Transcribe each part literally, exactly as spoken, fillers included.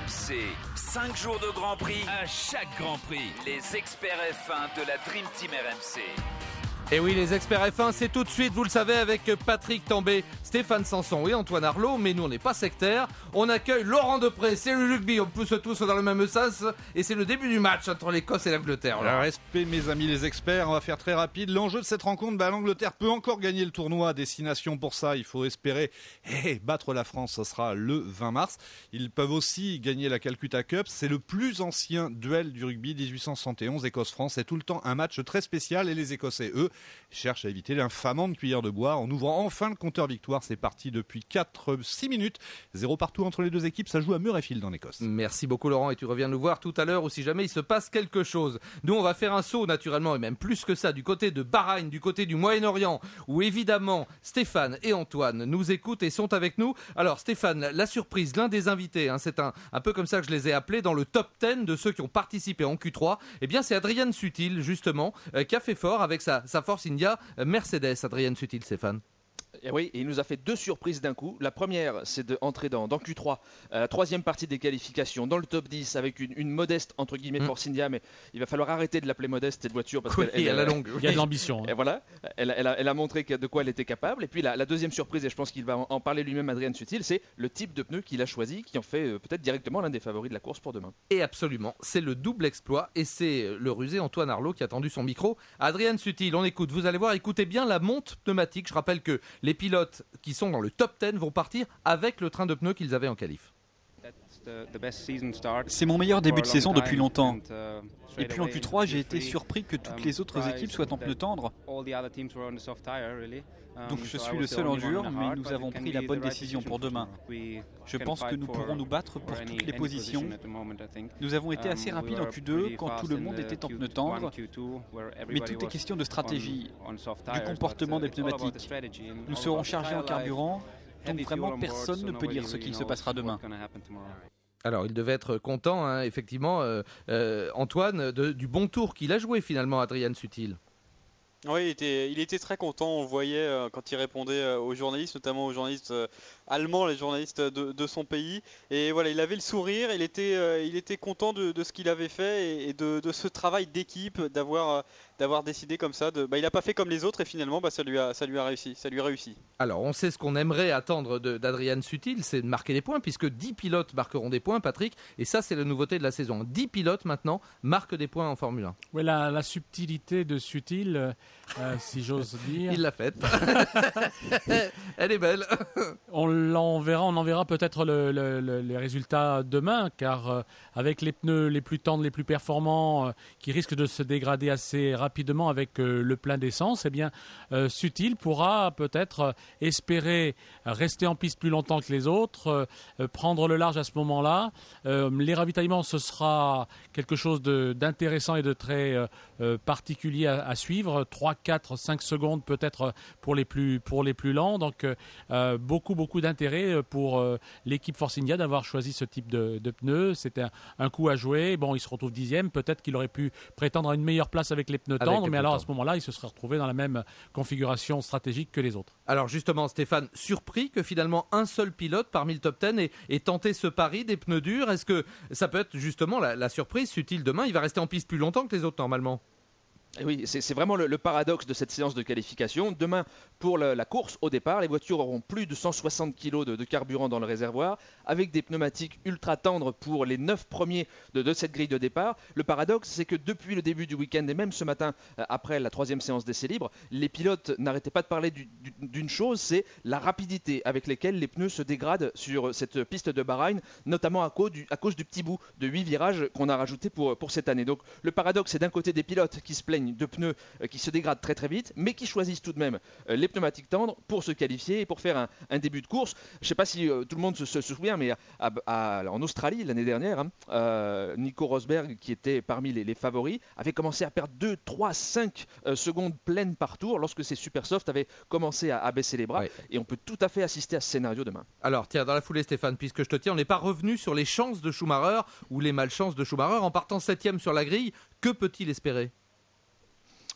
M C. cinq jours de Grand Prix à chaque Grand Prix. Les experts F un de la Dream Team R M C. Et oui, les experts F un, c'est tout de suite, vous le savez, avec Patrick Tambay, Stéphane Sanson et Antoine Arlot. Mais nous, on n'est pas sectaires. On accueille Laurent Depré. C'est le rugby, on pousse tous dans le même sens. Et c'est le début du match entre l'Écosse et l'Angleterre. Alors, respect, mes amis les experts, on va faire très rapide. L'enjeu de cette rencontre, bah, l'Angleterre peut encore gagner le tournoi. Destination pour ça, il faut espérer hey, battre la France, ce sera le vingt mars. Ils peuvent aussi gagner la Calcutta Cup. C'est le plus ancien duel du rugby, dix-huit cent soixante et onze, Écosse-France. C'est tout le temps un match très spécial et les Écossais, eux, cherche à éviter l'infamante cuillère de bois en ouvrant enfin le compteur victoire. C'est parti depuis quatre six minutes. Zéro partout entre les deux équipes. Ça joue à Murrayfield en Écosse. Merci beaucoup Laurent, et tu reviens nous voir tout à l'heure ou si jamais il se passe quelque chose. Nous on va faire un saut naturellement, et même plus que ça, du côté de Bahreïn, du côté du Moyen-Orient, où évidemment Stéphane et Antoine nous écoutent et sont avec nous. Alors Stéphane, la surprise, l'un des invités, hein, c'est un, un peu comme ça que je les ai appelés dans le top dix de ceux qui ont participé en Q trois. Eh bien c'est Adrian Sutil justement, euh, qui a fait fort avec sa, sa Force India Mercedes. Adrian Sutil, Stéphane. Et oui, et il nous a fait deux surprises d'un coup. La première, c'est d'entrer dans, dans Q trois, euh, la troisième partie des qualifications, dans le top dix, avec une, une modeste, entre guillemets, mmh. Force India, mais il va falloir arrêter de l'appeler modeste, cette voiture, parce oui, qu'elle elle, elle, longue, oui. oui. Il y a de l'ambition. Et voilà, elle, elle, a, elle a montré de quoi elle était capable. Et puis la, la deuxième surprise, et je pense qu'il va en, en parler lui-même, Adrien Sutil, c'est le type de pneus qu'il a choisi, qui en fait euh, peut-être directement l'un des favoris de la course pour demain. Et absolument, c'est le double exploit, et c'est le rusé Antoine Arlot qui a tendu son micro. Adrien Sutil, on écoute, vous allez voir, écoutez bien la monte pneumatique. Je rappelle que les pilotes qui sont dans le top dix vont partir avec le train de pneus qu'ils avaient en qualif. C'est mon meilleur début de saison depuis longtemps. Et puis en Q trois, j'ai été surpris que toutes les autres équipes soient en pneus tendres. Donc je suis le seul en dur, mais nous avons pris la bonne décision pour demain. Je pense que nous pourrons nous battre pour toutes les positions. Nous avons été assez rapides en Q deux quand tout le monde était en pneus tendres. Mais tout est question de stratégie, du comportement des pneumatiques. Nous serons chargés en carburant, donc vraiment personne ne peut dire ce qu'il se passera demain. Alors, il devait être content, hein, effectivement, euh, euh, Antoine, de, du bon tour qu'il a joué finalement, Adrien Sutil. Oui, il était, il était très content, on le voyait euh, quand il répondait euh, aux journalistes, notamment aux journalistes euh, allemands, les journalistes de, de son pays. Et voilà, il avait le sourire, il était, euh, il était content de, de ce qu'il avait fait et, et de, de ce travail d'équipe, d'avoir, euh, d'avoir décidé comme ça. De, bah, il n'a pas fait comme les autres et finalement, bah, ça lui a, ça lui a réussi, ça lui a réussi. Alors, on sait ce qu'on aimerait attendre de, d'Adrien Sutil, c'est de marquer des points, puisque dix pilotes marqueront des points, Patrick, et ça, c'est la nouveauté de la saison. dix pilotes, maintenant, marquent des points en Formule un. Oui, la, la subtilité de Sutil, euh, si j'ose dire. Il l'a faite. Elle est belle. On l'enverra, on en verra peut-être le, le, le, les résultats demain, car euh, avec les pneus les plus tendres, les plus performants, euh, qui risquent de se dégrader assez rapidement avec euh, le plein d'essence, eh bien, euh, Sutil pourra peut-être euh, espérer rester en piste plus longtemps que les autres, euh, prendre le large à ce moment-là. Euh, les ravitaillements, ce sera quelque chose de, d'intéressant et de très euh, euh, particulier à, à suivre. trois, quatre, cinq secondes peut-être pour les plus, pour les plus lents. Donc, euh, beaucoup, beaucoup d'intérêt pour euh, l'équipe Force India d'avoir choisi ce type de, de pneus. C'était un, un coup à jouer. Bon, il se retrouve dixième. Peut-être qu'il aurait pu prétendre à une meilleure place avec les pneus avec tendres, les mais pneus alors tendres. À ce moment-là, il se serait retrouvé dans la même configuration stratégique que les autres. Alors justement, Stéphane, surpris que finalement un seul pilote parmi le top dix ait, ait tenté ce pari des pneus durs. Est-ce que ça peut être justement la, la surprise Sutil demain? Il va rester en piste plus longtemps que les autres normalement. Et oui, c'est, c'est vraiment le, le paradoxe de cette séance de qualification. Demain, pour la, la course, au départ, les voitures auront plus de cent soixante kilos de, de carburant dans le réservoir, avec des pneumatiques ultra tendres pour les neuf premiers de, de cette grille de départ. Le paradoxe, c'est que depuis le début du week-end, et même ce matin, euh, après la troisième séance d'essai libre, les pilotes n'arrêtaient pas de parler du, du, d'une chose, c'est la rapidité avec laquelle les pneus se dégradent sur cette piste de Bahreïn, notamment à cause du, à cause du petit bout de huit virages qu'on a rajouté pour, pour cette année. Donc le paradoxe, c'est d'un côté des pilotes qui se plaignent de pneus qui se dégradent très très vite, mais qui choisissent tout de même les pneumatiques tendres pour se qualifier et pour faire un, un début de course. Je ne sais pas si euh, tout le monde se, se, se souvient, mais à, à, en Australie l'année dernière, hein, euh, Nico Rosberg, qui était parmi les, les favoris, avait commencé à perdre deux, trois, cinq euh, secondes pleines par tour lorsque ses Supersoft avaient commencé à, à baisser les bras. Ouais. Et on peut tout à fait assister à ce scénario demain. Alors tiens, dans la foulée Stéphane, puisque je te tiens, on n'est pas revenu sur les chances de Schumacher ou les malchances de Schumacher en partant septième sur la grille. Que peut-il espérer ?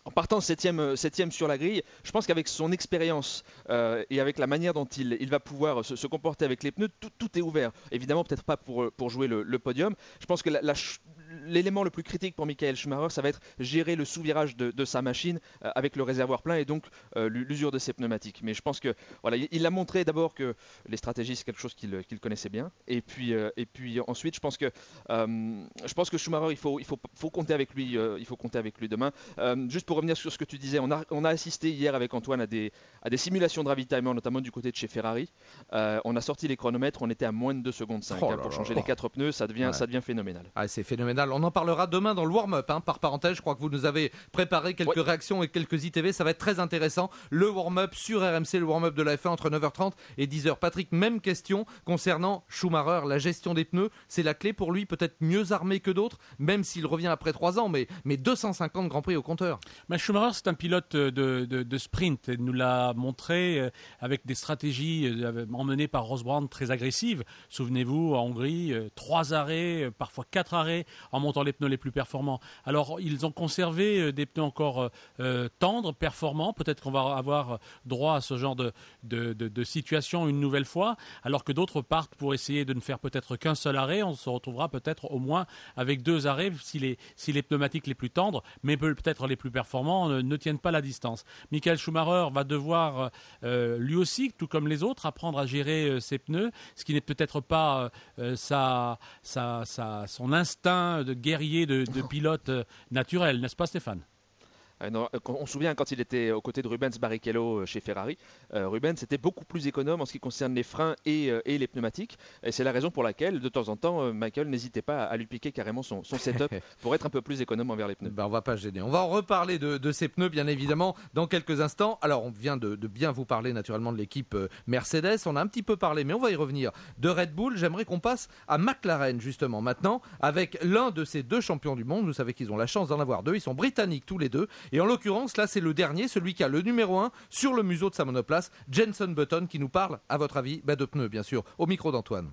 en partant septième, septième sur la grille, je pense qu'avec son expérience euh, et avec la manière dont il, il va pouvoir se, se comporter avec les pneus, tout, tout est ouvert. Évidemment, peut-être pas pour, pour jouer le, le podium. Je pense que la, la, l'élément le plus critique pour Michael Schumacher, ça va être gérer le sous-virage de, de sa machine euh, avec le réservoir plein et donc euh, l'usure de ses pneumatiques. Mais je pense que voilà, il, il a montré d'abord que les stratégies, c'est quelque chose qu'il, qu'il connaissait bien. Et puis, euh, et puis ensuite, je pense que, euh, je pense que Schumacher, il faut, il faut, faut compter avec lui. Euh, il faut compter avec lui demain. Euh, juste pour revenir sur ce que tu disais, on a, on a assisté hier avec Antoine à des, à des simulations de ravitaillement, notamment du côté de chez Ferrari. Euh, on a sorti les chronomètres, on était à moins de deux secondes cinq oh hein, pour changer là. les quatre pneus, ça devient, ouais. ça devient phénoménal. Ah, c'est phénoménal. On en parlera demain dans le warm-up. Hein, par parenthèse, je crois que vous nous avez préparé quelques ouais. réactions et quelques I T V. Ça va être très intéressant. Le warm-up sur R M C, le warm-up de la F un entre neuf heures trente et dix heures. Patrick, même question concernant Schumacher. La gestion des pneus, c'est la clé pour lui, peut-être mieux armé que d'autres, même s'il revient après trois ans, mais, mais deux cent cinquante Grands Prix au compteur. Mais Schumacher, c'est un pilote de, de, de sprint. Il nous l'a montré euh, avec des stratégies euh, emmenées par Ross Brown très agressives. Souvenez-vous, en Hongrie, euh, trois arrêts, euh, parfois quatre arrêts en montant les pneus les plus performants. Alors, ils ont conservé euh, des pneus encore euh, tendres, performants. Peut-être qu'on va avoir droit à ce genre de, de, de, de situation une nouvelle fois, alors que d'autres partent pour essayer de ne faire peut-être qu'un seul arrêt. On se retrouvera peut-être au moins avec deux arrêts si les, si les pneumatiques les plus tendres, mais peut-être les plus performants, ne, ne tiennent pas la distance. Michael Schumacher va devoir euh, lui aussi, tout comme les autres, apprendre à gérer euh, ses pneus, ce qui n'est peut-être pas euh, sa, sa, sa, son instinct de guerrier, de, de pilote euh, naturel, n'est-ce pas Stéphane ? On se souvient quand il était aux côtés de Rubens Barrichello chez Ferrari, euh, Rubens était beaucoup plus économe en ce qui concerne les freins et, euh, et les pneumatiques. Et c'est la raison pour laquelle, de temps en temps, euh, Michael n'hésitait pas à lui piquer carrément son, son setup pour être un peu plus économe envers les pneus. Ben, on va pas gêner. On va en reparler de, de ces pneus, bien évidemment, dans quelques instants. Alors, on vient de, de bien vous parler, naturellement, de l'équipe euh, Mercedes. On a un petit peu parlé, mais on va y revenir, de Red Bull. J'aimerais qu'on passe à McLaren, justement, maintenant, avec l'un de ces deux champions du monde. Vous savez qu'ils ont la chance d'en avoir deux. Ils sont britanniques tous les deux. Et en l'occurrence, là, c'est le dernier, celui qui a le numéro un sur le museau de sa monoplace, Jenson Button, qui nous parle, à votre avis, bah, de pneus, bien sûr, au micro d'Antoine.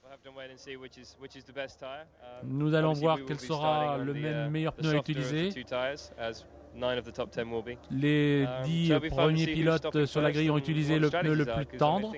Nous allons voir quel sera le même meilleur pneu à utiliser. Les dix premiers pilotes sur la grille ont utilisé le pneu le plus tendre.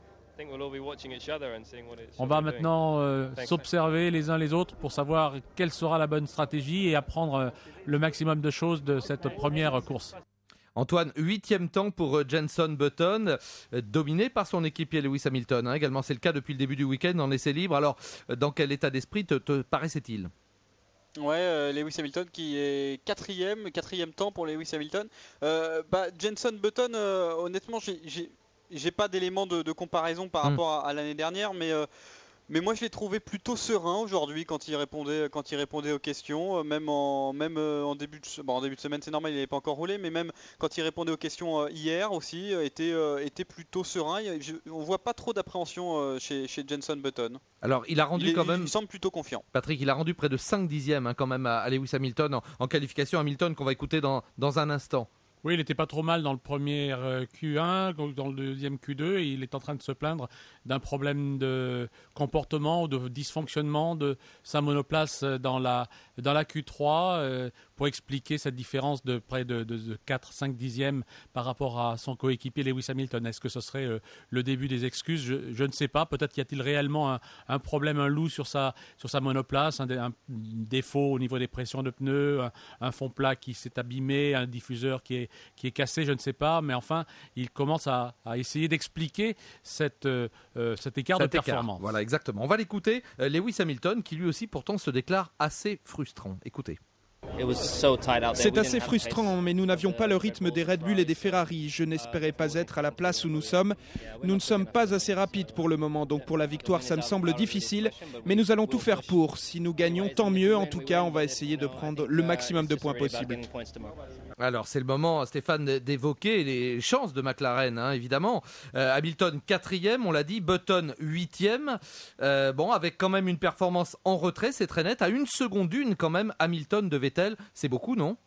On va maintenant euh, s'observer les uns les autres pour savoir quelle sera la bonne stratégie et apprendre euh, le maximum de choses de cette première course. Antoine, huitième temps pour Jenson Button, euh, dominé par son équipier Lewis Hamilton. Hein, également, c'est le cas depuis le début du week-end en essai libre. Alors, euh, dans quel état d'esprit te, te paraissait-il ? Ouais, euh, Lewis Hamilton qui est quatrième, quatrième temps pour Lewis Hamilton. Euh, bah, Jenson Button, euh, honnêtement, j'ai... j'ai... J'ai pas d'éléments de, de comparaison par rapport à, à l'année dernière, mais, euh, mais moi je l'ai trouvé plutôt serein aujourd'hui quand il répondait, quand il répondait aux questions, même en, même en, début, de, bon, en début de semaine c'est normal, il n'avait pas encore roulé, mais même quand il répondait aux questions hier aussi, était, était plutôt serein. Je, on voit pas trop d'appréhension chez, chez Jenson Button. Alors il a rendu il est, quand même... Il semble plutôt confiant. Patrick, il a rendu près de cinq dixièmes hein, quand même à, à Lewis Hamilton en, en qualification. Hamilton qu'on va écouter dans, dans un instant. Oui, il n'était pas trop mal dans le premier Q un, dans le deuxième Q deux, et il est en train de se plaindre d'un problème de comportement ou de dysfonctionnement de sa monoplace dans la, dans la Q trois euh, pour expliquer cette différence de près de, de, de quatre à cinq dixièmes par rapport à son coéquipier Lewis Hamilton. Est-ce que ce serait euh, le début des excuses ? je, je ne sais pas. Peut-être y a-t-il réellement un, un problème, un loup sur sa, sur sa monoplace, un, un défaut au niveau des pressions de pneus, un, un fond plat qui s'est abîmé, un diffuseur qui est qui est cassé, je ne sais pas, mais enfin, il commence à, à essayer d'expliquer cette, euh, cet écart cet de performance. Écart. Voilà, exactement. On va l'écouter. Euh, Lewis Hamilton, qui lui aussi, pourtant, se déclare assez frustrant. Écoutez. C'est assez frustrant, mais nous n'avions pas le rythme des Red Bull et des Ferrari. Je n'espérais pas être à la place où nous sommes. Nous ne sommes pas assez rapides pour le moment, donc pour la victoire, ça me semble difficile. Mais nous allons tout faire pour. Si nous gagnons, tant mieux. En tout cas, on va essayer de prendre le maximum de points possible. Alors, c'est le moment, Stéphane, d'évoquer les chances de McLaren, hein, évidemment. Euh, Hamilton, quatrième, on l'a dit. Button, huitième. Euh, bon, avec quand même une performance en retrait, c'est très net. À une seconde d'une, quand même, Hamilton de Vettel. C'est beaucoup, non ?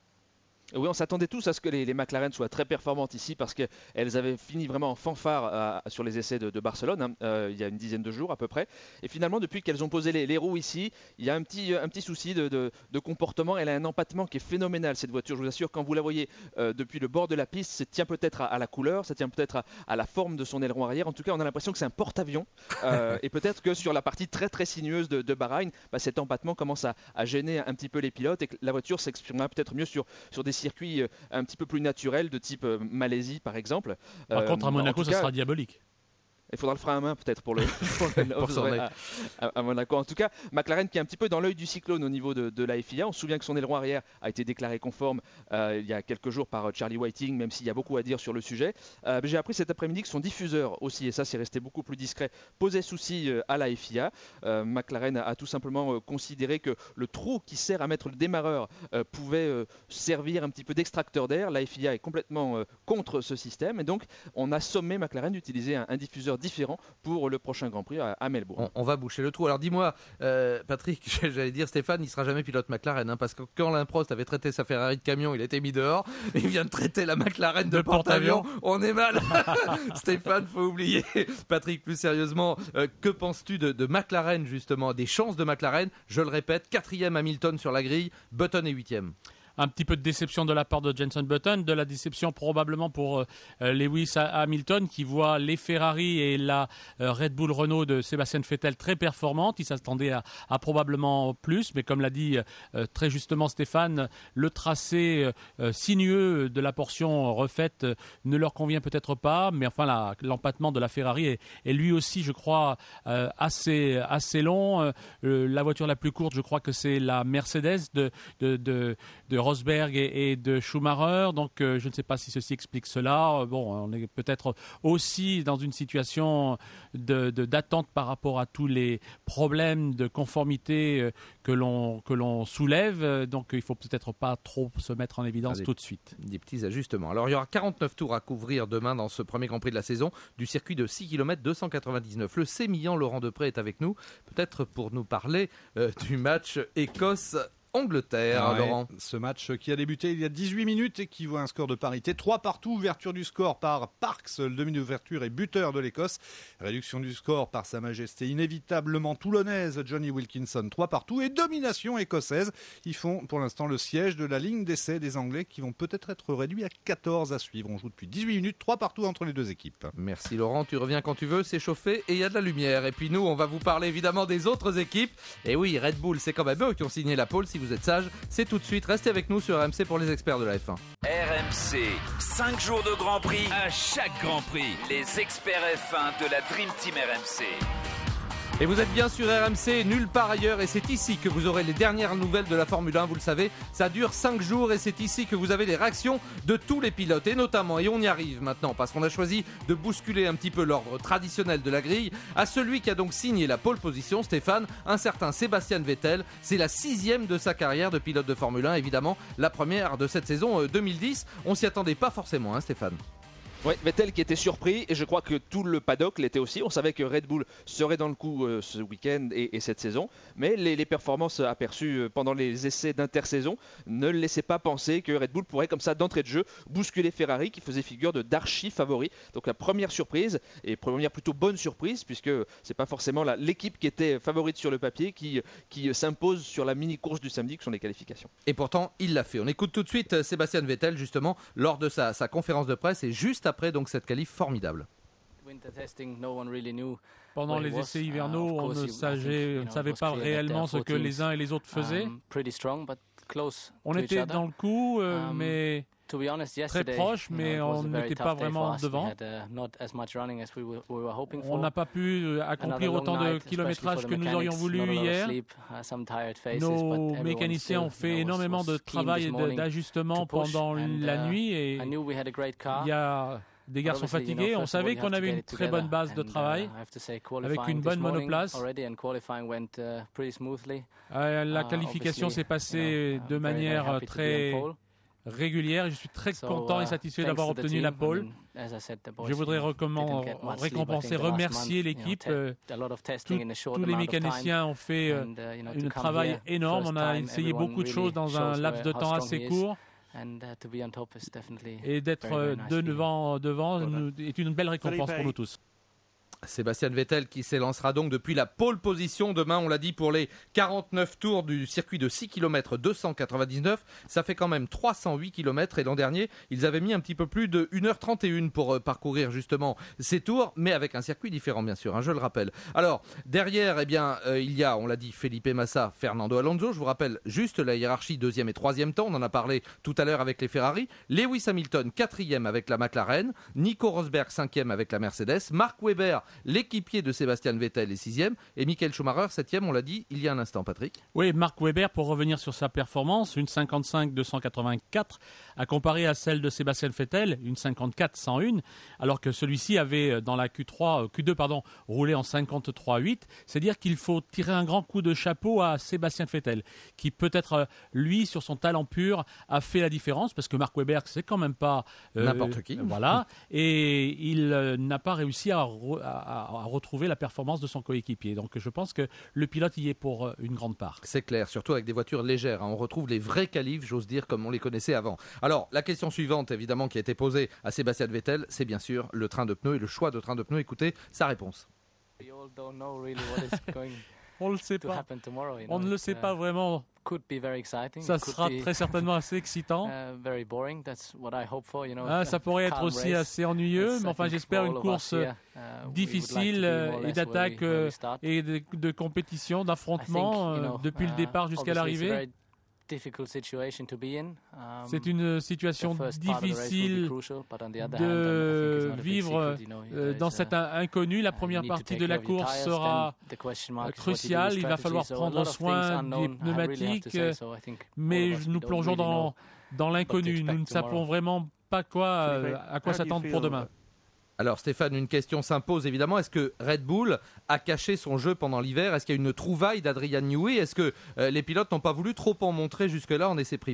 Oui, on s'attendait tous à ce que les, les McLaren soient très performantes ici parce qu'elles avaient fini vraiment en fanfare à, à, sur les essais de, de Barcelone hein, euh, il y a une dizaine de jours à peu près. Et finalement, depuis qu'elles ont posé les, les roues ici, il y a un petit, un petit souci de, de, de comportement. Elle a un empattement qui est phénoménal cette voiture. Je vous assure, quand vous la voyez euh, depuis le bord de la piste, ça tient peut-être à, à la couleur, ça tient peut-être à, à la forme de son aileron arrière. En tout cas, on a l'impression que c'est un porte-avions. Euh, et peut-être que sur la partie très très sinueuse de, de Bahreïn, bah, cet empattement commence à, à gêner un petit peu les pilotes et que la voiture s'exprimera peut-être mieux sur, sur des circuits euh, un petit peu plus naturels de type euh, Malaisie par exemple. Par euh, contre à Monaco ça cas, sera diabolique. Il faudra le frein à main peut-être pour le, pour le pour à, à, à Monaco. En tout cas, McLaren qui est un petit peu dans l'œil du cyclone au niveau de, de la F I A. On se souvient que son aileron arrière a été déclaré conforme euh, il y a quelques jours par Charlie Whiting, même s'il y a beaucoup à dire sur le sujet. Euh, j'ai appris cet après-midi que son diffuseur aussi, et ça c'est resté beaucoup plus discret, posait souci euh, à la F I A. Euh, McLaren a, a tout simplement euh, considéré que le trou qui sert à mettre le démarreur euh, pouvait euh, servir un petit peu d'extracteur d'air. La F I A est complètement euh, contre ce système et donc on a sommé McLaren d'utiliser un, un diffuseur différent pour le prochain Grand Prix à, à Melbourne. On, on va boucher le trou. Alors dis-moi, euh, Patrick, j'allais dire Stéphane, il ne sera jamais pilote McLaren, hein, parce que quand Alain Prost avait traité sa Ferrari de camion, il était mis dehors. Il vient de traiter la McLaren de, de porte-avions. On est mal. Stéphane, faut oublier. Patrick, plus sérieusement, euh, que penses-tu de, de McLaren justement, des chances de McLaren? Je le répète, quatrième Hamilton sur la grille, Button est huitième. Un petit peu de déception de la part de Jenson Button, de la déception probablement pour euh, Lewis Hamilton qui voit les Ferrari et la euh, Red Bull Renault de Sébastien Vettel très performantes. Il s'attendait à, à probablement plus, mais comme l'a dit euh, très justement Stéphane, le tracé euh, sinueux de la portion refaite euh, ne leur convient peut-être pas, mais enfin la, l'empattement de la Ferrari est, est lui aussi, je crois, euh, assez, assez long. Euh, la voiture la plus courte, je crois que c'est la Mercedes de, de, de, de Rosberg et, et de Schumacher, donc euh, je ne sais pas si ceci explique cela. Bon, on est peut-être aussi dans une situation de, de, d'attente par rapport à tous les problèmes de conformité euh, que, l'on, que l'on soulève, donc il ne faut peut-être pas trop se mettre en évidence ah, des, tout de suite. Des petits ajustements. Alors il y aura quarante-neuf tours à couvrir demain dans ce premier Grand Prix de la saison du circuit de six kilomètres deux cent quatre-vingt-dix-neuf. Le sémillant Laurent Depré est avec nous, peut-être pour nous parler euh, du match Écosse Angleterre, ah ouais, Laurent. Ce match qui a débuté il y a dix-huit minutes et qui voit un score de parité. trois partout, ouverture du score par Parks, le demi d'ouverture et buteur de l'Écosse. Réduction du score par Sa Majesté inévitablement toulonnaise, Johnny Wilkinson, trois partout. Et domination écossaise. Ils font pour l'instant le siège de la ligne d'essai des Anglais qui vont peut-être être réduits à quatorze à suivre. On joue depuis dix-huit minutes, trois partout entre les deux équipes. Merci Laurent, tu reviens quand tu veux, c'est chauffé et il y a de la lumière. Et puis nous, on va vous parler évidemment des autres équipes. Et oui, Red Bull, c'est quand même eux qui ont signé la pole. Si vous êtes sage, c'est tout de suite. Restez avec nous sur R M C pour les experts de la F un. R M C, cinq jours de Grand Prix, à chaque Grand Prix, les experts F un de la Dream Team R M C. Et vous êtes bien sur R M C, nulle part ailleurs, et c'est ici que vous aurez les dernières nouvelles de la Formule un, vous le savez, ça dure cinq jours et c'est ici que vous avez les réactions de tous les pilotes, et notamment, et on y arrive maintenant, parce qu'on a choisi de bousculer un petit peu l'ordre traditionnel de la grille, à celui qui a donc signé la pole position, Stéphane, un certain Sébastien Vettel, c'est la sixième de sa carrière de pilote de Formule un, évidemment, la première de cette saison deux mille dix, on s'y attendait pas forcément, hein Stéphane. Oui, Vettel qui était surpris et je crois que tout le paddock l'était aussi. On savait que Red Bull serait dans le coup euh, ce week-end et, et cette saison, mais les, les performances aperçues pendant les essais d'intersaison ne laissaient pas penser que Red Bull pourrait comme ça d'entrée de jeu bousculer Ferrari qui faisait figure de d'archi favori. Donc la première surprise et première plutôt bonne surprise puisque c'est pas forcément la, l'équipe qui était favorite sur le papier qui, qui s'impose sur la mini course du samedi que sont les qualifications. Et pourtant il l'a fait. On écoute tout de suite Sébastien Vettel justement lors de sa, sa conférence de presse et juste après donc cette qualif formidable. Pendant les essais hivernaux, on ne savait, ne savait pas réellement ce que les uns et les autres faisaient. On était dans le coup, euh, mais très proche, mais on n'était pas vraiment devant. On n'a pas pu accomplir autant de kilométrage que nous aurions voulu hier. Nos mécaniciens ont fait énormément de travail et d'ajustement pendant la nuit et il y a des garçons fatigués. On savait qu'on avait une très bonne base de travail avec une bonne monoplace. Euh, la qualification s'est passée de manière très régulière et je suis très content et satisfait d'avoir obtenu la pole. Je voudrais récompenser, remercier l'équipe. Tout, tous les mécaniciens ont fait un travail énorme. On a essayé beaucoup de choses dans un laps de temps assez court. Et d'être euh, devant, devant nous, est une belle récompense pour nous tous. Sébastien Vettel qui s'élancera donc depuis la pole position demain, on l'a dit, pour les quarante-neuf tours du circuit de six kilomètres deux cent quatre-vingt-dix-neuf. Ça fait quand même trois cent huit kilomètres et l'an dernier, ils avaient mis un petit peu plus de une heure trente et un pour euh, parcourir justement ces tours, mais avec un circuit différent bien sûr, hein, je le rappelle. Alors, derrière, eh bien, euh, il y a, on l'a dit, Felipe Massa, Fernando Alonso. Je vous rappelle juste la hiérarchie deuxième et troisième temps, on en a parlé tout à l'heure avec les Ferrari. Lewis Hamilton, quatrième avec la McLaren. Nico Rosberg, cinquième avec la Mercedes. Mark Webber, l'équipier de Sébastien Vettel est sixième et Michael Schumacher septième, on l'a dit il y a un instant, Patrick. Oui, Mark Webber, pour revenir sur sa performance, une cinquante-cinq deux cent quatre-vingt-quatre à comparer à celle de Sébastien Vettel, une cinquante-quatre cent un, alors que celui-ci avait dans la Q trois, Q deux pardon, roulé en cinquante-trois huit. C'est-à-dire qu'il faut tirer un grand coup de chapeau à Sébastien Vettel, qui peut-être lui, sur son talent pur, a fait la différence, parce que Mark Webber, c'est quand même pas euh, n'importe qui. Voilà, et il euh, n'a pas réussi à, à à retrouver la performance de son coéquipier. Donc je pense que le pilote y est pour une grande part. C'est clair, surtout avec des voitures légères. Hein. On retrouve les vrais qualifs, j'ose dire, comme on les connaissait avant. Alors, la question suivante, évidemment, qui a été posée à Sébastien Vettel, c'est bien sûr le train de pneus et le choix de train de pneus. Écoutez sa réponse. On ne le sait pas. On ne le sait pas vraiment. Ça sera très certainement assez excitant. Ah, ça pourrait être aussi assez ennuyeux, mais enfin j'espère une course difficile et d'attaque et de, de compétition, d'affrontement depuis le départ jusqu'à l'arrivée. C'est une situation difficile de vivre dans cet inconnu. La première partie de la course sera cruciale. Il va falloir prendre soin des pneumatiques, mais nous plongeons dans, dans l'inconnu. Nous ne savons vraiment pas quoi, à quoi s'attendre pour demain. Alors Stéphane, une question s'impose évidemment. Est-ce que Red Bull a caché son jeu pendant l'hiver ? Est-ce qu'il y a une trouvaille d'Adrian Newey ? Est-ce que euh, les pilotes n'ont pas voulu trop en montrer jusque-là en essai privé ?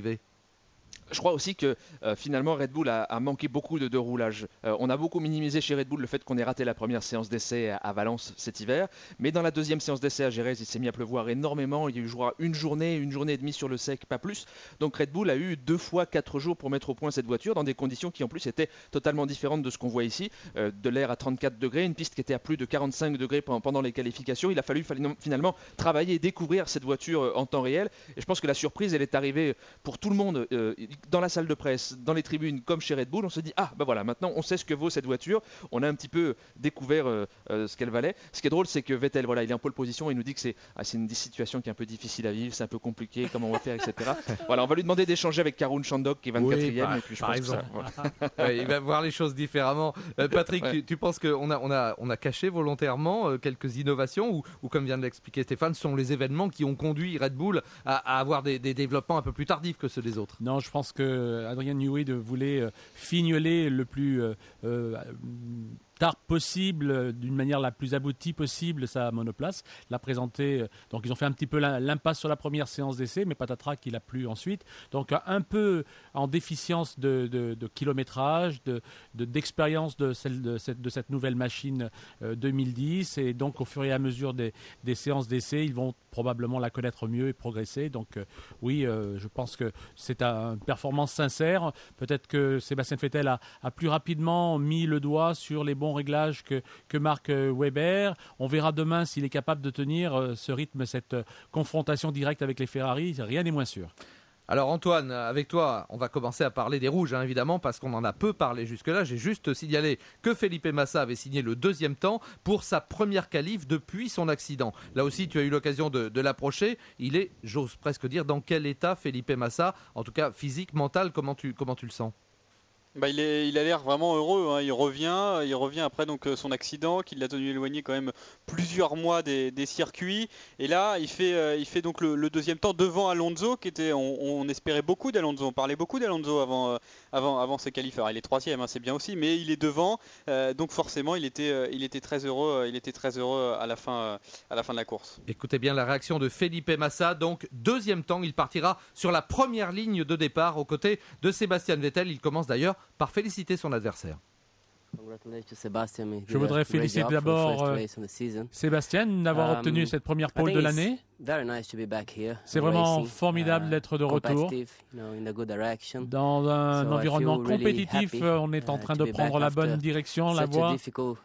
Je crois aussi que euh, finalement Red Bull a, a manqué beaucoup de, de roulage. Euh, on a beaucoup minimisé chez Red Bull le fait qu'on ait raté la première séance d'essai à, à Valence cet hiver, mais dans la deuxième séance d'essai à Jerez, il s'est mis à pleuvoir énormément. Il y a eu je crois, une journée, une journée et demie sur le sec, pas plus. Donc Red Bull a eu deux fois quatre jours pour mettre au point cette voiture dans des conditions qui en plus étaient totalement différentes de ce qu'on voit ici. Euh, de l'air à trente-quatre degrés, une piste qui était à plus de quarante-cinq degrés pendant, pendant les qualifications. Il a fallu finalement travailler et découvrir cette voiture en temps réel. Et je pense que la surprise, elle est arrivée pour tout le monde euh, dans la salle de presse, dans les tribunes comme chez Red Bull. On se dit ah bah voilà, maintenant on sait ce que vaut cette voiture, on a un petit peu découvert euh, euh, ce qu'elle valait. Ce qui est drôle, c'est que Vettel, voilà, il est en pole position, il nous dit que c'est, ah, c'est une situation qui est un peu difficile à vivre, c'est un peu compliqué, comment on va faire, et cetera. Voilà, on va lui demander d'échanger avec Karun Chandhok qui est vingt-quatrième. Oui, et puis je par pense exemple. que ça, voilà. Ouais, il va voir les choses différemment. Euh, Patrick, ouais. tu, tu penses qu'on a, on a, on a caché volontairement euh, quelques innovations ou, ou comme vient de l'expliquer Stéphane, ce sont les événements qui ont conduit Red Bull à, à avoir des, des développements un peu plus tardifs que ceux des autres? Non, je pense que Adrian Newey voulait euh, fignoler le plus euh, euh, tard possible, euh, d'une manière la plus aboutie possible, sa monoplace, l'a présenter. Euh, donc ils ont fait un petit peu l'impasse sur la première séance d'essai, mais patatras qu'il a plu ensuite. Donc un peu en déficience de, de, de kilométrage, de, de, d'expérience de, celle, de, cette, de cette nouvelle machine euh, deux mille dix. Et donc au fur et à mesure des, des séances d'essai, ils vont probablement la connaître mieux et progresser. Donc euh, oui, euh, je pense que c'est une performance sincère. Peut-être que Sébastien Vettel a, a plus rapidement mis le doigt sur les bons réglages que, que Mark Webber. On verra demain s'il est capable de tenir ce rythme, cette confrontation directe avec les Ferrari. Rien n'est moins sûr. Alors Antoine, avec toi, on va commencer à parler des rouges, hein, évidemment, parce qu'on en a peu parlé jusque-là. J'ai juste signalé que Felipe Massa avait signé le deuxième temps pour sa première qualif depuis son accident. Là aussi, tu as eu l'occasion de, de l'approcher. Il est, j'ose presque dire, dans quel état Felipe Massa, en tout cas physique, mental, comment tu, comment tu le sens ? Bah, il, est, il a l'air vraiment heureux, hein. il revient, il revient après donc son accident qui l'a tenu éloigné quand même plusieurs mois des, des circuits, et là il fait, euh, il fait donc le, le deuxième temps devant Alonso qui était, on, on espérait beaucoup d'Alonso, on parlait beaucoup d'Alonso avant, euh, avant, avant ses qualifs. Alors, il est troisième, hein, c'est bien aussi, mais il est devant, euh, donc forcément il était, euh, il était très heureux, euh, il était très heureux à la fin, euh, à la fin de la course. Écoutez bien la réaction de Felipe Massa, donc deuxième temps, il partira sur la première ligne de départ aux côtés de Sébastien Vettel. Il commence d'ailleurs par féliciter son adversaire. Je voudrais féliciter d'abord euh, Sébastien d'avoir um, obtenu cette première pole de l'année. C'est vraiment formidable d'être de retour. Dans un so environnement compétitif, really on est en train de prendre la bonne direction, la voie.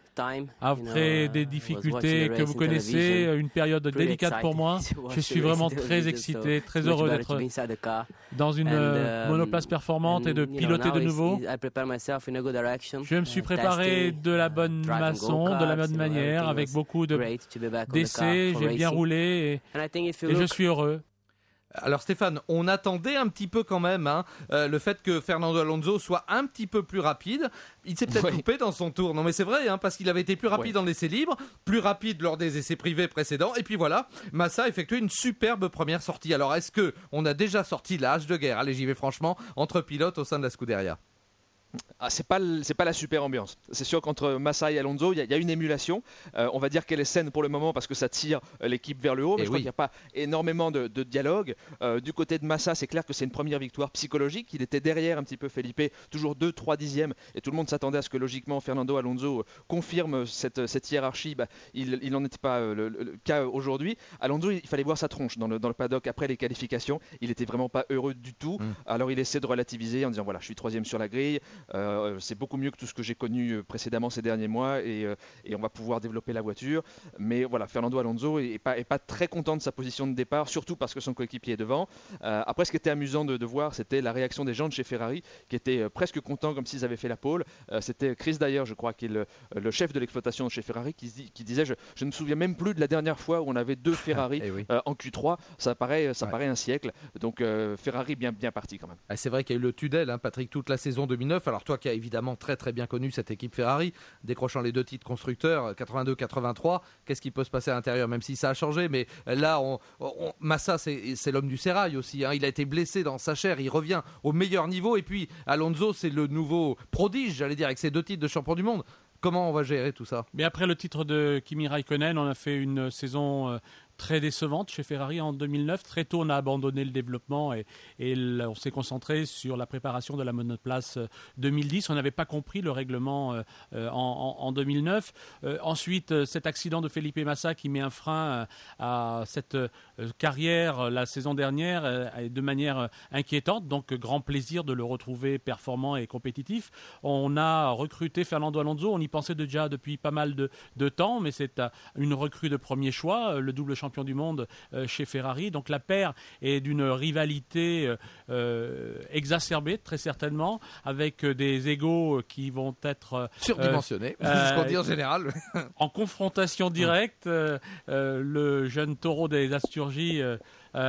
Après des difficultés que vous connaissez, une période délicate pour moi, je suis vraiment très excité, très heureux d'être dans une monoplace performante et de piloter de nouveau. Je me suis préparé de la bonne façon, de la bonne manière, avec beaucoup d'essais, j'ai bien roulé et, et je suis heureux. Alors Stéphane, on attendait un petit peu quand même hein, euh, le fait que Fernando Alonso soit un petit peu plus rapide. Il s'est peut-être oui. loupé dans son tour. Non mais c'est vrai, hein, parce qu'il avait été plus rapide oui. en essais libres, plus rapide lors des essais privés précédents. Et puis voilà, Massa a effectué une superbe première sortie. Alors est-ce qu'on a déjà sorti la hache de guerre, allez j'y vais franchement, entre pilotes au sein de la Scuderia? Ah, c'est pas c'est pas la super ambiance. C'est sûr qu'entre Massa et Alonso, il y, y a une émulation. Euh, on va dire qu'elle est saine pour le moment parce que ça tire l'équipe vers le haut, mais et je oui. crois qu'il n'y a pas énormément de, de dialogue. Euh, du côté de Massa, c'est clair que c'est une première victoire psychologique. Il était derrière un petit peu Felipe, toujours deux trois dixièmes, et tout le monde s'attendait à ce que logiquement Fernando Alonso confirme cette, cette hiérarchie. Bah, il n'en était pas le, le, le cas aujourd'hui. Alonso, il fallait voir sa tronche dans le, dans le paddock après les qualifications. Il était vraiment pas heureux du tout. Mm. Alors il essaie de relativiser en disant voilà, je suis troisième sur la grille. Euh, c'est beaucoup mieux que tout ce que j'ai connu précédemment ces derniers mois et, euh, et on va pouvoir développer la voiture. Mais voilà, Fernando Alonso est pas, est pas très content de sa position de départ, surtout parce que son coéquipier est devant. Euh, après, ce qui était amusant de, de voir, c'était la réaction des gens de chez Ferrari qui étaient euh, presque contents comme s'ils avaient fait la pole. Euh, c'était Chris Dyer, je crois, qui est le, le chef de l'exploitation de chez Ferrari, qui, qui disait je, je ne me souviens même plus de la dernière fois où on avait deux Ferrari oui. euh, en Q trois. Ça paraît, ça ouais. paraît un siècle. Donc euh, Ferrari bien, bien parti quand même. Ah, c'est vrai qu'il y a eu le tunnel, hein, Patrick, toute la saison deux mille neuf. Alors toi qui as évidemment très très bien connu cette équipe Ferrari, décrochant les deux titres constructeurs quatre-vingt-deux quatre-vingt-trois, qu'est-ce qui peut se passer à l'intérieur, même si ça a changé, mais là on, on, Massa c'est, c'est l'homme du sérail aussi, hein. Il a été blessé dans sa chair, il revient au meilleur niveau, et puis Alonso c'est le nouveau prodige, j'allais dire, avec ses deux titres de champion du monde. Comment on va gérer tout ça? Mais après le titre de Kimi Raikkonen, on a fait une saison euh, très décevante chez Ferrari en deux mille neuf. Très tôt, on a abandonné le développement et, et on s'est concentré sur la préparation de la monoplace deux mille dix. On n'avait pas compris le règlement euh, en, en, en deux mille neuf. Euh, ensuite, cet accident de Felipe Massa qui met un frein à cette euh, carrière la saison dernière euh, de manière inquiétante. Donc, grand plaisir de le retrouver performant et compétitif. On a recruté Fernando Alonso. On y pensait déjà depuis pas mal de, de temps, mais c'est une recrue de premier choix, le double champion du monde euh, chez Ferrari. Donc la paire est d'une rivalité euh, exacerbée, très certainement, avec euh, des égos qui vont être euh, surdimensionnés, euh, ce qu'on dit en général. En confrontation directe, euh, euh, le jeune taureau des Asturgi euh,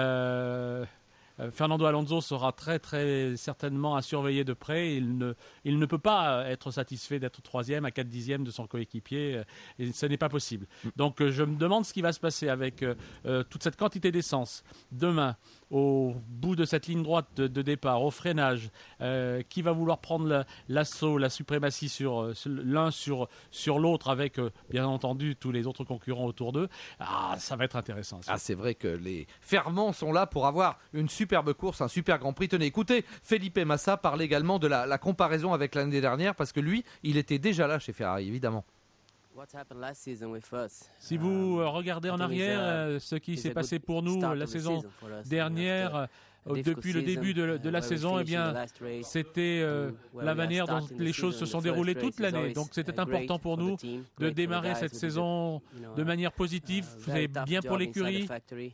euh, Fernando Alonso sera très très certainement à surveiller de près. Il ne, il ne peut pas être satisfait d'être troisième à quatre dixièmes de son coéquipier. Et ce n'est pas possible. Donc je me demande ce qui va se passer avec euh, toute cette quantité d'essence demain au bout de cette ligne droite de, de départ, au freinage. Euh, qui va vouloir prendre la, l'assaut, la suprématie sur, sur l'un sur, sur l'autre avec euh, bien entendu tous les autres concurrents autour d'eux. Ah, ça va être intéressant. Ça. Ah, c'est vrai que les ferments sont là pour avoir une superbe course, un super Grand Prix. Tenez, écoutez, Felipe Massa parle également de la, la comparaison avec l'année dernière parce que lui, il était déjà là chez Ferrari, évidemment. Si vous regardez en arrière euh, ce qui s'est passé pour nous la saison dernière, euh, depuis le début de, de la saison, eh bien, c'était euh, la manière dont les choses se sont déroulées toute l'année. Donc c'était important pour nous de démarrer cette saison de manière positive. C'est bien pour l'écurie.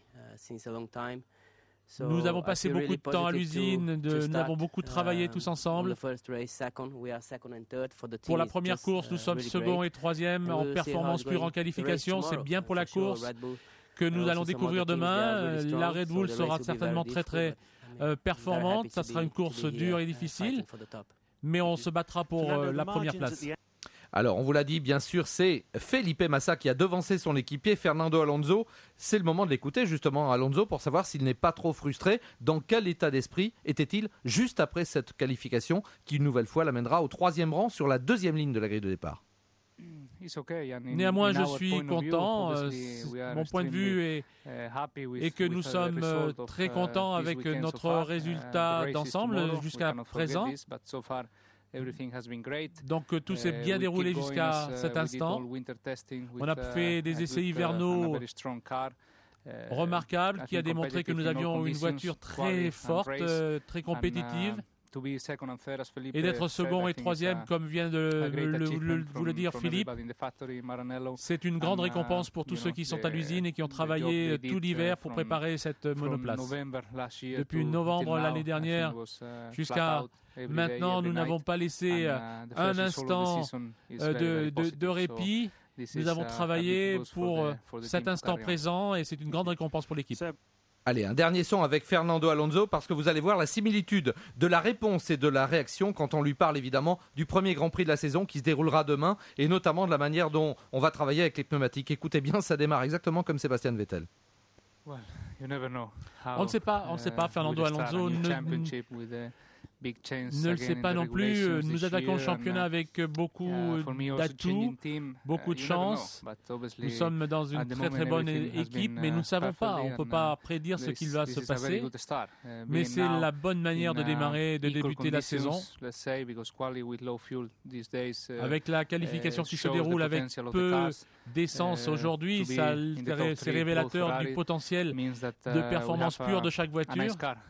Nous avons passé beaucoup de temps à l'usine, de, nous avons beaucoup travaillé tous ensemble. Pour la première course, nous sommes second et troisième en performance pure en qualification. C'est bien pour la course que nous allons découvrir demain. La Red Bull sera certainement très très euh, performante. Ça sera une course dure et difficile, mais on se battra pour euh, la première place. Alors, on vous l'a dit, bien sûr, c'est Felipe Massa qui a devancé son équipier, Fernando Alonso. C'est le moment de l'écouter, justement, Alonso, pour savoir s'il n'est pas trop frustré. Dans quel état d'esprit était-il juste après cette qualification qui, une nouvelle fois, l'amènera au troisième rang sur la deuxième ligne de la grille de départ? Néanmoins, je suis content. Euh, mon point de vue est, est que nous sommes très contents avec notre résultat d'ensemble jusqu'à présent. Donc euh, tout s'est bien déroulé jusqu'à cet instant. On a fait des essais hivernaux remarquables qui a démontré que nous avions une voiture très forte, euh, très compétitive. Et d'être second et troisième, comme vient de le, le, vous le dire Philippe, c'est une grande récompense pour tous ceux qui sont à l'usine et qui ont travaillé tout l'hiver pour préparer cette monoplace. Depuis novembre l'année dernière jusqu'à maintenant, nous n'avons pas laissé un instant de, de, de répit. Nous avons travaillé pour cet instant présent et c'est une grande récompense pour l'équipe. Allez, un dernier son avec Fernando Alonso parce que vous allez voir la similitude de la réponse et de la réaction quand on lui parle évidemment du premier Grand Prix de la saison qui se déroulera demain et notamment de la manière dont on va travailler avec les pneumatiques. Écoutez bien, ça démarre exactement comme Sébastien Vettel. Well, you never know how, on ne sait pas, on ne sait pas. Fernando Alonso ne, ne le sait pas non plus. Nous attaquons le championnat avec beaucoup d'atouts, beaucoup de chance. Nous sommes dans une très très bonne équipe, mais nous ne savons pas. On ne peut pas prédire ce qu'il va se passer. Mais c'est la bonne manière de démarrer, de débuter la saison. Avec la qualification qui se déroule avec peu d'essence aujourd'hui, ça, c'est révélateur du potentiel de performance pure de chaque voiture.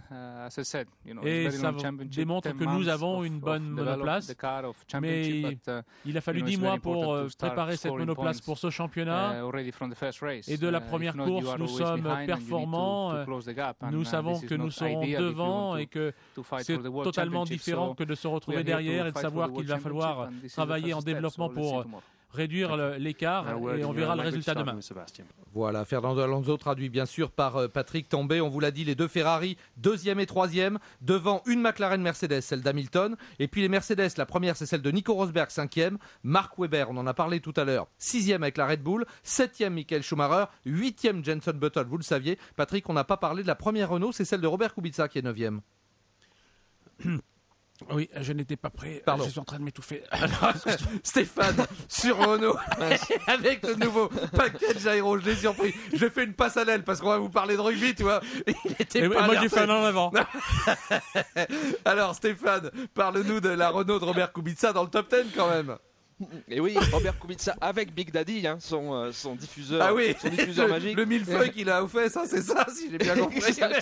Et ça démontre que nous avons une bonne monoplace, mais il a fallu dix mois pour préparer cette monoplace pour ce championnat. Et de la première course, nous sommes performants. Nous savons que nous serons devant et que c'est totalement différent que de se retrouver derrière et de savoir qu'il va falloir travailler en développement pour réduire l'écart et on verra le résultat demain. Voilà, Fernando Alonso traduit bien sûr par Patrick Tambay. On vous l'a dit, les deux Ferrari, deuxième et troisième, devant une McLaren Mercedes, celle d'Hamilton. Et puis les Mercedes, la première c'est celle de Nico Rosberg, cinquième. Mark Webber, on en a parlé tout à l'heure, sixième avec la Red Bull. Septième, Michael Schumacher. Huitième, Jenson Button, vous le saviez. Patrick, on n'a pas parlé de la première Renault, c'est celle de Robert Kubica qui est neuvième. Oui, je n'étais pas prêt. Pardon. Je suis en train de m'étouffer. Stéphane, sur Renault, avec le nouveau package aéro, je l'ai surpris. Je fais une passe à l'aile parce qu'on va vous parler de rugby, tu vois. Il était Et pas moi, j'ai fait un en avant. Alors, Stéphane, parle-nous de la Renault de Robert Kubica dans le top dix quand même. Et oui, Robert Kubica avec Big Daddy, hein, son, euh, son diffuseur, ah oui, son diffuseur le, magique. Le millefeuille qu'il a fait, ça, c'est ça, si j'ai bien compris.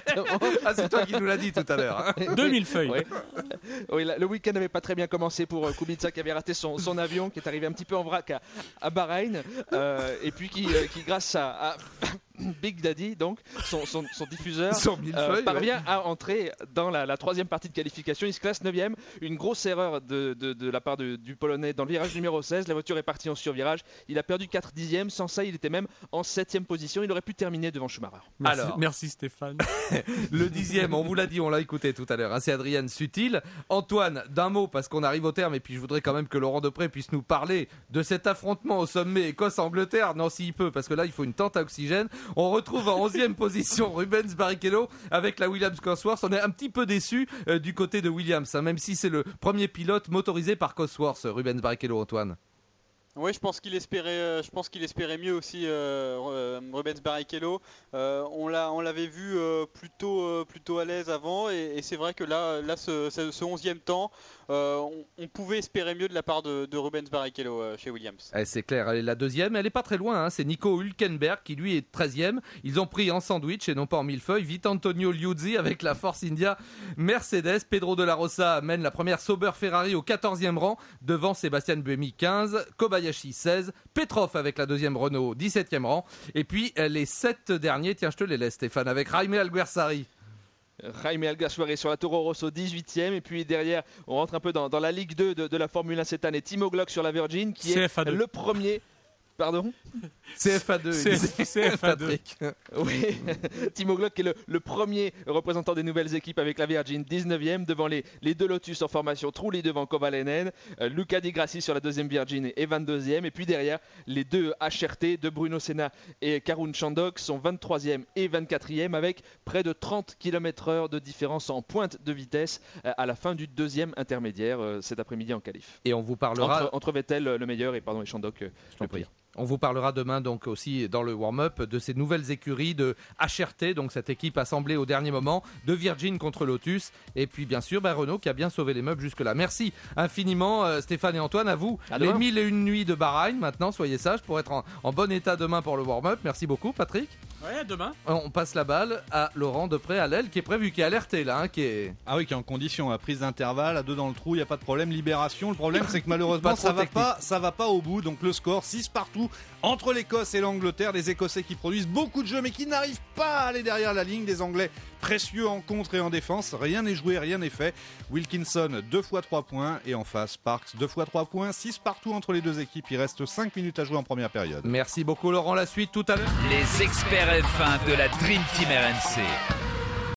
Ah, c'est toi qui nous l'as dit tout à l'heure. Hein. Deux millefeuilles. Oui, oui la, le week-end n'avait pas très bien commencé pour euh, Kubica qui avait raté son, son avion, qui est arrivé un petit peu en vrac à, à Bahreïn, euh, et puis qui, euh, qui grâce à, à Big Daddy, donc son, son, son diffuseur, son euh, parvient ouais. à entrer dans la, la troisième partie de qualification. Il se classe neuvième. Une grosse erreur de, de, de la part de, du Polonais dans le virage numéro seize. La voiture est partie en survirage. Il a perdu quatre dixièmes. Sans ça, il était même en septième position. Il aurait pu terminer devant Schumacher. Merci, Alors, merci Stéphane. Le dixième, on vous l'a dit, on l'a écouté tout à l'heure. Hein, c'est Adrien Sutil. Antoine, d'un mot, parce qu'on arrive au terme, et puis je voudrais quand même que Laurent Depré puisse nous parler de cet affrontement au sommet Écosse-Angleterre. Non, s'il peut, parce que là, il faut une tente à oxygène. On retrouve en onzième position Rubens Barrichello avec la Williams Cosworth. On est un petit peu déçu euh, du côté de Williams, hein, même si c'est le premier pilote motorisé par Cosworth, Rubens Barrichello, Antoine. Oui, je pense qu'il espérait, je pense qu'il espérait mieux aussi euh, Rubens Barrichello. Euh, on l'a, on l'avait vu euh, plutôt, euh, plutôt à l'aise avant, et, et c'est vrai que là, là, ce, ce onzième temps, euh, on, on pouvait espérer mieux de la part de, de Rubens Barrichello euh, chez Williams. Eh, c'est clair, elle est la deuxième, elle est pas très loin. Hein, c'est Nico Hülkenberg qui lui est treizième. Ils ont pris en sandwich et non pas en millefeuille. Vitantonio Liuzzi avec la Force India Mercedes. Pedro de la Rosa mène la première Sauber Ferrari au quatorzième rang devant Sébastien Buemi quinze, Kobayashi seize, Petrov avec la deuxième Renault dix-septième rang, et puis les sept derniers, tiens je te les laisse Stéphane, avec Jaime Alguersuari. Jaime Alguersuari sur la Toro Rosso dix-huitième, et puis derrière on rentre un peu dans, dans la Ligue deux de, de la Formule un cette année. Timo Glock sur la Virgin qui C est F A deux. Le premier. Pardon C F A deux. C F A deux. Oui, Timo Glock est le, le premier représentant des nouvelles équipes avec la Virgin, dix-neuvième, devant les, les deux Lotus en formation, Trulli devant Kovalainen, euh, Luca Di Grassi sur la deuxième Virgin et vingt-deuxième, et puis derrière les deux H R T de Bruno Senna et Karun Chandhok sont vingt-troisième et vingt-quatrième avec près de trente kilomètres heure de différence en pointe de vitesse euh, à la fin du deuxième intermédiaire euh, cet après-midi en qualif. Et on vous parlera entre, entre Vettel le meilleur et pardon et Chandhok euh, le pire. On vous parlera demain donc aussi dans le warm-up de ces nouvelles écuries de H R T, donc cette équipe assemblée au dernier moment, de Virgin contre Lotus, et puis bien sûr bah, Renault qui a bien sauvé les meubles jusque-là. Merci infiniment euh, Stéphane et Antoine, à vous. À les demain. mille et une nuits de Bahreïn maintenant, soyez sages pour être en, en bon état demain pour le warm-up. Merci beaucoup Patrick. Ouais, à demain. On passe la balle à Laurent Depré à l'aile qui est prévu, qui est alerté là, hein, qui est... Ah oui, qui est en condition, à prise d'intervalle, à deux dans le trou, il n'y a pas de problème, libération. Le problème c'est que malheureusement Pas trop ça va technique. pas, ça va pas au bout, donc le score six partout entre l'Écosse et l'Angleterre, des Écossais qui produisent beaucoup de jeux mais qui n'arrivent pas à aller derrière la ligne, des Anglais précieux en contre et en défense, rien n'est joué, rien n'est fait. Wilkinson deux fois trois points et en face Parks deux fois trois points, six partout entre les deux équipes, il reste cinq minutes à jouer en première période. Merci beaucoup Laurent, la suite tout à l'heure. Les experts F un de la Dream Team R M C.